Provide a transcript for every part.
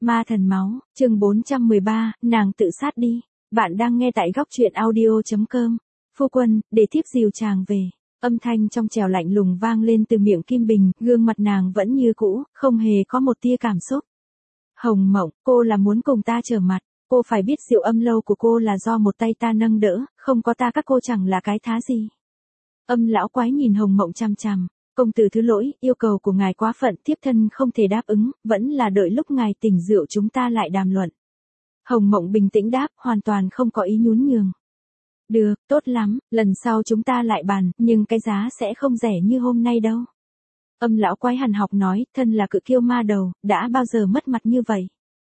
Ma thần máu, chương 413, nàng tự sát đi. Bạn đang nghe tại góc truyện audio.com. Phu quân, để thiếp dìu chàng về. Âm thanh trong trẻo lạnh lùng vang lên từ miệng Kim Bình, gương mặt nàng vẫn như cũ, không hề có một tia cảm xúc. Hồng Mộng, cô là muốn cùng ta trở mặt, cô phải biết Diệu Âm lâu của cô là do một tay ta nâng đỡ, không có ta các cô chẳng là cái thá gì. Âm lão quái nhìn Hồng Mộng chằm chằm. Công tử thứ lỗi, yêu cầu của ngài quá phận, thiếp thân không thể đáp ứng, vẫn là đợi lúc ngài tỉnh rượu chúng ta lại đàm luận. Hồng Mộng bình tĩnh đáp, hoàn toàn không có ý nhún nhường. Được, tốt lắm, lần sau chúng ta lại bàn, nhưng cái giá sẽ không rẻ như hôm nay đâu. Âm lão quái hằn học nói, thân là cự kiêu ma đầu, đã bao giờ mất mặt như vậy.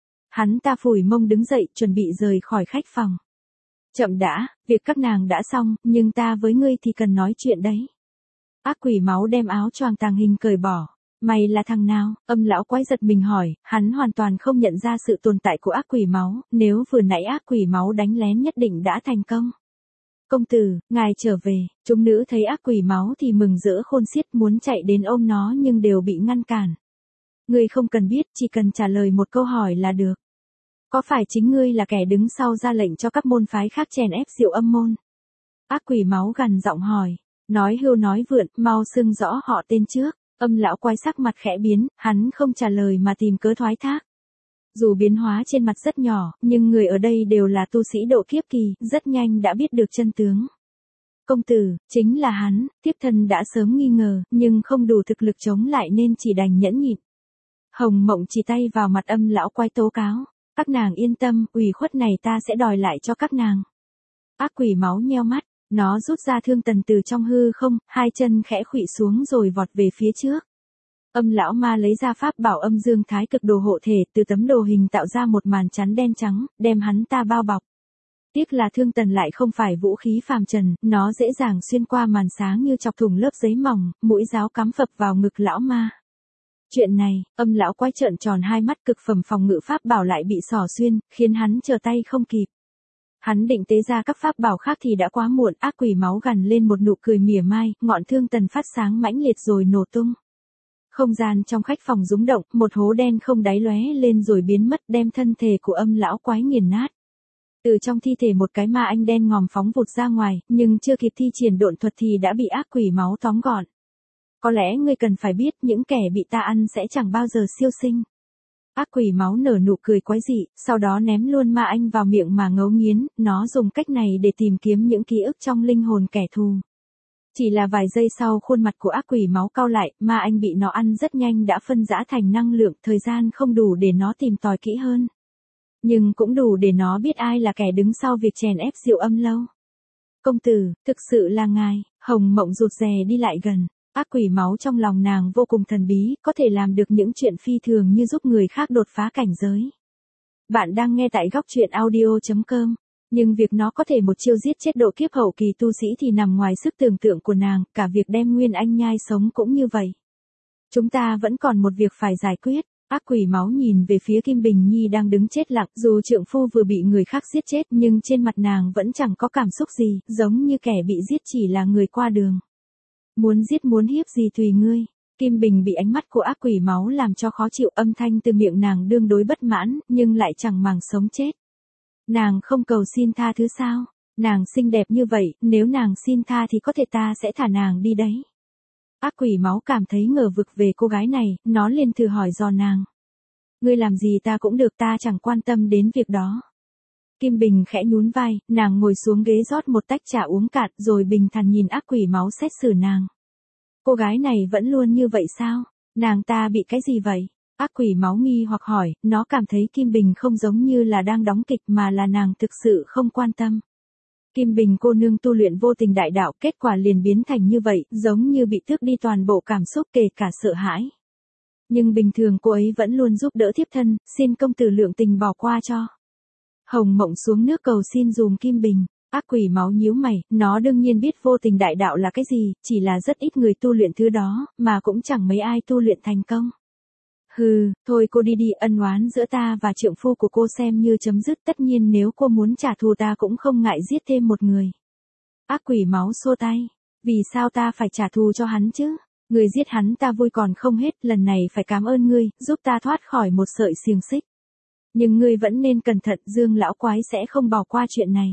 Hắn ta phủi mông đứng dậy, chuẩn bị rời khỏi khách phòng. Chậm đã, việc các nàng đã xong, nhưng ta với ngươi thì cần nói chuyện đấy. Ác quỷ máu đem áo choàng tàng hình cởi bỏ. Mày là thằng nào? Âm lão quái giật mình hỏi, hắn hoàn toàn không nhận ra sự tồn tại của ác quỷ máu, nếu vừa nãy ác quỷ máu đánh lén nhất định đã thành công. Công tử, ngài trở về, chúng nữ thấy ác quỷ máu thì mừng rỡ khôn xiết muốn chạy đến ôm nó nhưng đều bị ngăn cản. Ngươi không cần biết, chỉ cần trả lời một câu hỏi là được. Có phải chính ngươi là kẻ đứng sau ra lệnh cho các môn phái khác chèn ép Diệu Âm môn? Ác quỷ máu gằn giọng hỏi. Nói hưu nói vượn, mau xưng rõ họ tên trước. Âm lão quái sắc mặt khẽ biến, hắn không trả lời mà tìm cớ thoái thác. Dù biến hóa trên mặt rất nhỏ, nhưng người ở đây đều là tu sĩ độ kiếp kỳ, rất nhanh đã biết được chân tướng. Công tử, chính là hắn, thiếp thân đã sớm nghi ngờ, nhưng không đủ thực lực chống lại nên chỉ đành nhẫn nhịn. Hồng Mộng chỉ tay vào mặt âm lão quái tố cáo. Các nàng yên tâm, ủy khuất này ta sẽ đòi lại cho các nàng. Ác quỷ máu nheo mắt. Nó rút ra thương tần từ trong hư không, hai chân khẽ khuỵu xuống rồi vọt về phía trước. Âm lão ma lấy ra pháp bảo âm dương thái cực đồ hộ thể, từ tấm đồ hình tạo ra một màn chắn đen trắng, đem hắn ta bao bọc. Tiếc là thương tần lại không phải vũ khí phàm trần, nó dễ dàng xuyên qua màn sáng như chọc thủng lớp giấy mỏng, mũi giáo cắm phập vào ngực lão ma. Chuyện này, âm lão quay trợn tròn hai mắt, cực phẩm phòng ngự pháp bảo lại bị xỏ xuyên, khiến hắn trở tay không kịp. Hắn định tế ra các pháp bảo khác thì đã quá muộn, ác quỷ máu gằn lên một nụ cười mỉa mai, ngọn thương tần phát sáng mãnh liệt rồi nổ tung. Không gian trong khách phòng rúng động, một hố đen không đáy lóe lên rồi biến mất, đem thân thể của âm lão quái nghiền nát. Từ trong thi thể một cái ma anh đen ngòm phóng vụt ra ngoài, nhưng chưa kịp thi triển độn thuật thì đã bị ác quỷ máu tóm gọn. Có lẽ ngươi cần phải biết những kẻ bị ta ăn sẽ chẳng bao giờ siêu sinh. Ác quỷ máu nở nụ cười quái dị, sau đó ném luôn ma anh vào miệng mà ngấu nghiến, nó dùng cách này để tìm kiếm những ký ức trong linh hồn kẻ thù. Chỉ là vài giây sau khuôn mặt của ác quỷ máu cau lại, ma anh bị nó ăn rất nhanh đã phân rã thành năng lượng, thời gian không đủ để nó tìm tòi kỹ hơn. Nhưng cũng đủ để nó biết ai là kẻ đứng sau việc chèn ép Diệu Âm lâu. Công tử, thực sự là ngài. Hồng Mộng rụt rè đi lại gần. Ác quỷ máu trong lòng nàng vô cùng thần bí, có thể làm được những chuyện phi thường như giúp người khác đột phá cảnh giới. Bạn đang nghe tại góc truyện audio.com. Nhưng việc nó có thể một chiêu giết chết độ kiếp hậu kỳ tu sĩ thì nằm ngoài sức tưởng tượng của nàng, cả việc đem Nguyên Anh nhai sống cũng như vậy. Chúng ta vẫn còn một việc phải giải quyết. Ác quỷ máu nhìn về phía Kim Bình Nhi đang đứng chết lặng, dù trượng phu vừa bị người khác giết chết nhưng trên mặt nàng vẫn chẳng có cảm xúc gì, giống như kẻ bị giết chỉ là người qua đường. Muốn giết muốn hiếp gì tùy ngươi. Kim Bình bị ánh mắt của ác quỷ máu làm cho khó chịu, âm thanh từ miệng nàng đương đối bất mãn, nhưng lại chẳng màng sống chết. Nàng không cầu xin tha thứ sao? Nàng xinh đẹp như vậy, nếu nàng xin tha thì có thể ta sẽ thả nàng đi đấy. Ác quỷ máu cảm thấy ngờ vực về cô gái này, nó liền thử hỏi dò nàng. Ngươi làm gì ta cũng được, ta chẳng quan tâm đến việc đó. Kim Bình khẽ nhún vai, nàng ngồi xuống ghế rót một tách trà uống cạn rồi bình thản nhìn ác quỷ máu xét xử nàng. Cô gái này vẫn luôn như vậy sao? Nàng ta bị cái gì vậy? Ác quỷ máu nghi hoặc hỏi, nó cảm thấy Kim Bình không giống như là đang đóng kịch mà là nàng thực sự không quan tâm. Kim Bình cô nương tu luyện vô tình đại đạo, kết quả liền biến thành như vậy, giống như bị tước đi toàn bộ cảm xúc kể cả sợ hãi. Nhưng bình thường cô ấy vẫn luôn giúp đỡ thiếp thân, xin công tử lượng tình bỏ qua cho. Hồng Mộng xuống nước cầu xin dùm Kim Bình. Ác quỷ máu nhíu mày, nó đương nhiên biết vô tình đại đạo là cái gì, chỉ là rất ít người tu luyện thứ đó, mà cũng chẳng mấy ai tu luyện thành công. Hừ, thôi cô đi đi, ân oán giữa ta và trượng phu của cô xem như chấm dứt, tất nhiên nếu cô muốn trả thù ta cũng không ngại giết thêm một người. Ác quỷ máu xua tay, vì sao ta phải trả thù cho hắn chứ? Người giết hắn ta vui còn không hết, lần này phải cảm ơn ngươi, giúp ta thoát khỏi một sợi xiềng xích. Nhưng ngươi vẫn nên cẩn thận, Dương lão quái sẽ không bỏ qua chuyện này.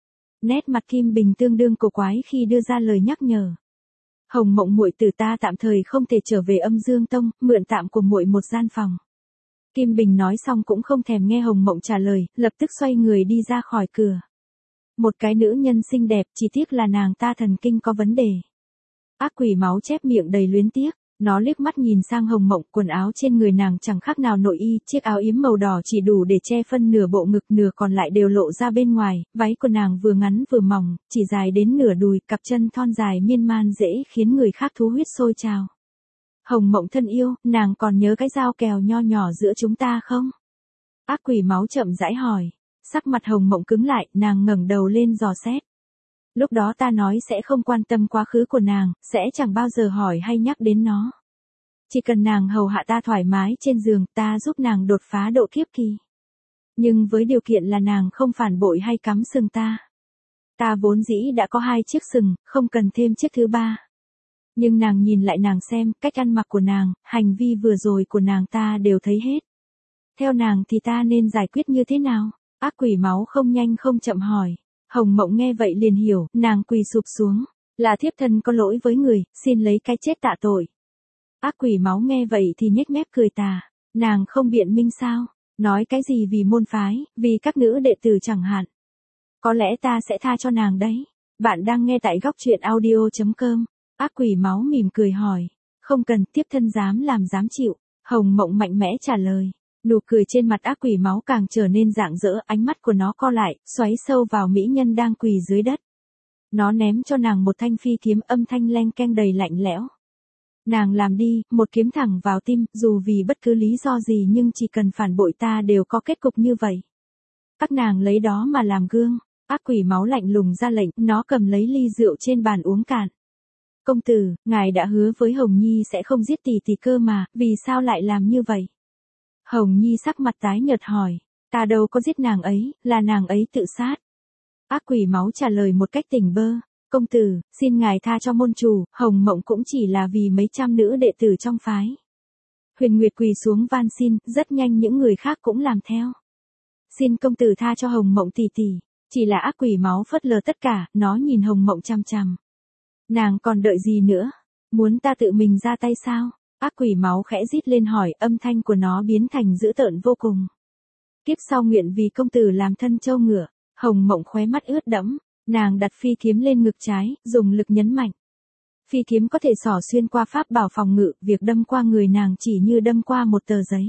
Nét mặt Kim Bình tương đương cổ quái khi đưa ra lời nhắc nhở. Hồng Mộng muội tử, ta tạm thời không thể trở về Âm Dương Tông, mượn tạm của muội một gian phòng. Kim Bình nói xong cũng không thèm nghe Hồng Mộng trả lời, lập tức xoay người đi ra khỏi cửa. Một cái nữ nhân xinh đẹp, chỉ tiếc là nàng ta thần kinh có vấn đề. Ác quỷ máu chép miệng đầy luyến tiếc. Nó liếc mắt nhìn sang Hồng Mộng, quần áo trên người nàng chẳng khác nào nội y, chiếc áo yếm màu đỏ chỉ đủ để che phân nửa bộ ngực, nửa còn lại đều lộ ra bên ngoài, váy của nàng vừa ngắn vừa mỏng, chỉ dài đến nửa đùi, cặp chân thon dài miên man dễ khiến người khác thú huyết sôi trào. Hồng Mộng thân yêu, nàng còn nhớ cái dao kèo nho nhỏ giữa chúng ta không? Ác quỷ máu chậm rãi hỏi. Sắc mặt Hồng Mộng cứng lại, nàng ngẩng đầu lên dò xét. Lúc đó ta nói sẽ không quan tâm quá khứ của nàng, sẽ chẳng bao giờ hỏi hay nhắc đến nó. Chỉ cần nàng hầu hạ ta thoải mái trên giường, ta giúp nàng đột phá độ kiếp kỳ. Nhưng với điều kiện là nàng không phản bội hay cắm sừng ta. Ta vốn dĩ đã có 2 chiếc sừng, không cần thêm chiếc thứ 3. Nhưng nàng nhìn lại nàng xem, cách ăn mặc của nàng, hành vi vừa rồi của nàng ta đều thấy hết. Theo nàng thì ta nên giải quyết như thế nào? Ác quỷ máu không nhanh không chậm hỏi. Hồng Mộng nghe vậy liền hiểu, nàng quỳ sụp xuống. Là thiếp thân có lỗi với người, xin lấy cái chết tạ tội. Ác quỷ máu nghe vậy thì nhếch mép cười tà. Nàng không biện minh sao? Nói cái gì vì môn phái, vì các nữ đệ tử chẳng hạn. Có lẽ ta sẽ tha cho nàng đấy. Bạn đang nghe tại góc truyện audio.com. Ác quỷ máu mỉm cười hỏi. Không cần, tiếp thân dám làm dám chịu. Hồng Mộng mạnh mẽ trả lời. Nụ cười trên mặt ác quỷ máu càng trở nên rạng rỡ, ánh mắt của nó co lại, xoáy sâu vào mỹ nhân đang quỳ dưới đất. Nó ném cho nàng một thanh phi kiếm, âm thanh leng keng đầy lạnh lẽo. Nàng làm đi, một kiếm thẳng vào tim, dù vì bất cứ lý do gì nhưng chỉ cần phản bội ta đều có kết cục như vậy. Các nàng lấy đó mà làm gương. Ác quỷ máu lạnh lùng ra lệnh, nó cầm lấy ly rượu trên bàn uống cạn. Công tử, ngài đã hứa với Hồng Nhi sẽ không giết tỷ tỷ cơ mà, vì sao lại làm như vậy? Hồng Nhi sắc mặt tái nhợt hỏi. Ta đâu có giết nàng ấy, là nàng ấy tự sát. Ác quỷ máu trả lời một cách tỉnh bơ. Công tử, xin ngài tha cho môn chủ, Hồng Mộng cũng chỉ là vì mấy trăm nữ đệ tử trong phái. Huyền Nguyệt quỳ xuống van xin, rất nhanh những người khác cũng làm theo. Xin công tử tha cho Hồng Mộng tỷ tỷ. Chỉ là ác quỷ máu phớt lờ tất cả, nó nhìn Hồng Mộng chằm chằm. Nàng còn đợi gì nữa? Muốn ta tự mình ra tay sao? Ác quỷ máu khẽ rít lên hỏi, âm thanh của nó biến thành dữ tợn vô cùng. Kiếp sau nguyện vì công tử làm thân trâu ngựa. Hồng Mộng khóe mắt ướt đẫm, nàng đặt phi kiếm lên ngực trái, dùng lực nhấn mạnh. Phi kiếm có thể xỏ xuyên qua pháp bảo phòng ngự, việc đâm qua người nàng chỉ như đâm qua một tờ giấy.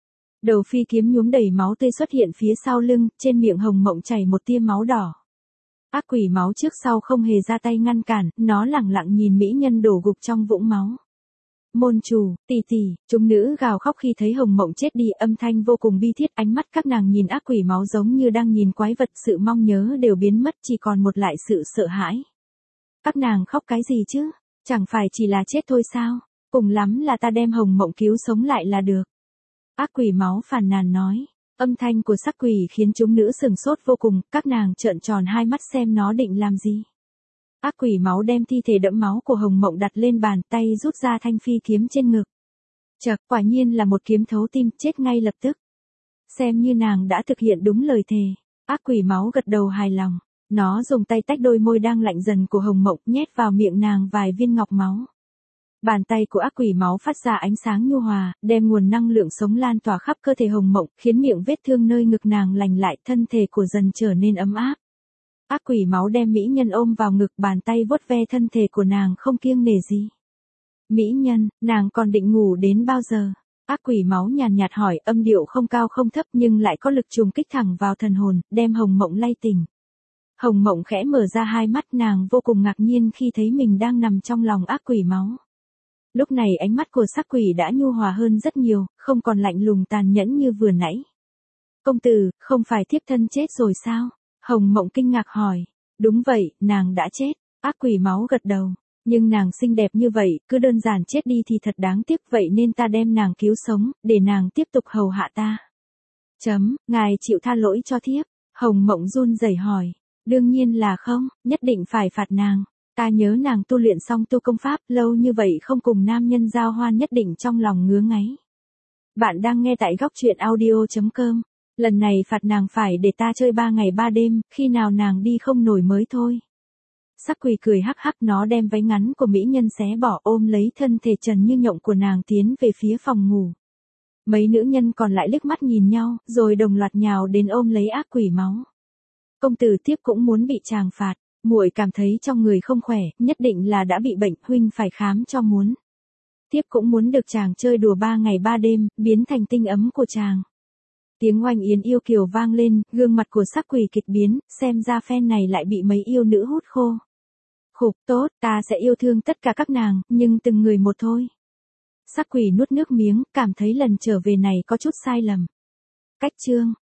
Đầu phi kiếm nhuốm đầy máu tươi xuất hiện phía sau lưng, trên miệng Hồng Mộng chảy một tia máu đỏ. Ác quỷ máu trước sau không hề ra tay ngăn cản, nó lẳng lặng nhìn mỹ nhân đổ gục trong vũng máu. Môn chủ, tỷ tỷ, chúng nữ gào khóc khi thấy Hồng Mộng chết đi, âm thanh vô cùng bi thiết, ánh mắt các nàng nhìn ác quỷ máu giống như đang nhìn quái vật, sự mong nhớ đều biến mất, chỉ còn một lại sự sợ hãi. Các nàng khóc cái gì chứ? Chẳng phải chỉ là chết thôi sao? Cùng lắm là ta đem Hồng Mộng cứu sống lại là được. Ác quỷ máu phàn nàn nói. Âm thanh của sắc quỷ khiến chúng nữ sửng sốt vô cùng, các nàng trợn tròn hai mắt xem nó định làm gì. Ác quỷ máu đem thi thể đẫm máu của Hồng Mộng đặt lên bàn, tay rút ra thanh phi kiếm trên ngực. Chậc, quả nhiên là một kiếm thấu tim, chết ngay lập tức. Xem như nàng đã thực hiện đúng lời thề. Ác quỷ máu gật đầu hài lòng. Nó dùng tay tách đôi môi đang lạnh dần của Hồng Mộng, nhét vào miệng nàng vài viên ngọc máu. Bàn tay của ác quỷ máu phát ra ánh sáng nhu hòa, đem nguồn năng lượng sống lan tỏa khắp cơ thể Hồng Mộng, khiến miệng vết thương nơi ngực nàng lành lại, thân thể của dần trở nên ấm áp. Ác quỷ máu đem mỹ nhân ôm vào ngực, bàn tay vuốt ve thân thể của nàng không kiêng nể gì. Mỹ nhân, nàng còn định ngủ đến bao giờ? Ác quỷ máu nhàn nhạt hỏi, âm điệu không cao không thấp nhưng lại có lực trùng kích thẳng vào thần hồn, đem Hồng Mộng lay tỉnh. Hồng Mộng khẽ mở ra hai mắt, nàng vô cùng ngạc nhiên khi thấy mình đang nằm trong lòng ác quỷ máu. Lúc này ánh mắt của sắc quỷ đã nhu hòa hơn rất nhiều, không còn lạnh lùng tàn nhẫn như vừa nãy. Công tử, không phải thiếp thân chết rồi sao? Hồng Mộng kinh ngạc hỏi. Đúng vậy, nàng đã chết. Ác quỷ máu gật đầu. Nhưng nàng xinh đẹp như vậy, cứ đơn giản chết đi thì thật đáng tiếc, vậy nên ta đem nàng cứu sống, để nàng tiếp tục hầu hạ ta. Ngài chịu tha lỗi cho thiếp. Hồng Mộng run rẩy hỏi. Đương nhiên là không, nhất định phải phạt nàng. Ta nhớ nàng tu luyện xong tu công pháp, lâu như vậy không cùng nam nhân giao hoan, nhất định trong lòng ngứa ngáy. Bạn đang nghe tại góc truyện audio.com. Lần này phạt nàng phải để ta chơi 3 ngày 3 đêm, khi nào nàng đi không nổi mới thôi. Sắc Quỳ cười hắc hắc, nó đem váy ngắn của mỹ nhân xé bỏ, ôm lấy thân thể trần như nhộng của nàng tiến về phía phòng ngủ. Mấy nữ nhân còn lại liếc mắt nhìn nhau, rồi đồng loạt nhào đến ôm lấy ác quỷ máu. Công tử Tiếp cũng muốn bị chàng phạt, muội cảm thấy trong người không khỏe, nhất định là đã bị bệnh, huynh phải khám cho muốn. Tiếp cũng muốn được chàng chơi đùa 3 ngày 3 đêm, biến thành tinh ấm của chàng. Tiếng oanh yến yêu kiều vang lên, gương mặt của Sắc Quỳ kịch biến, xem ra phen này lại bị mấy yêu nữ hút khô. Khục, tốt, ta sẽ yêu thương tất cả các nàng, nhưng từng người một thôi. Sắc Quỳ nuốt nước miếng, cảm thấy lần trở về này có chút sai lầm. Cách chương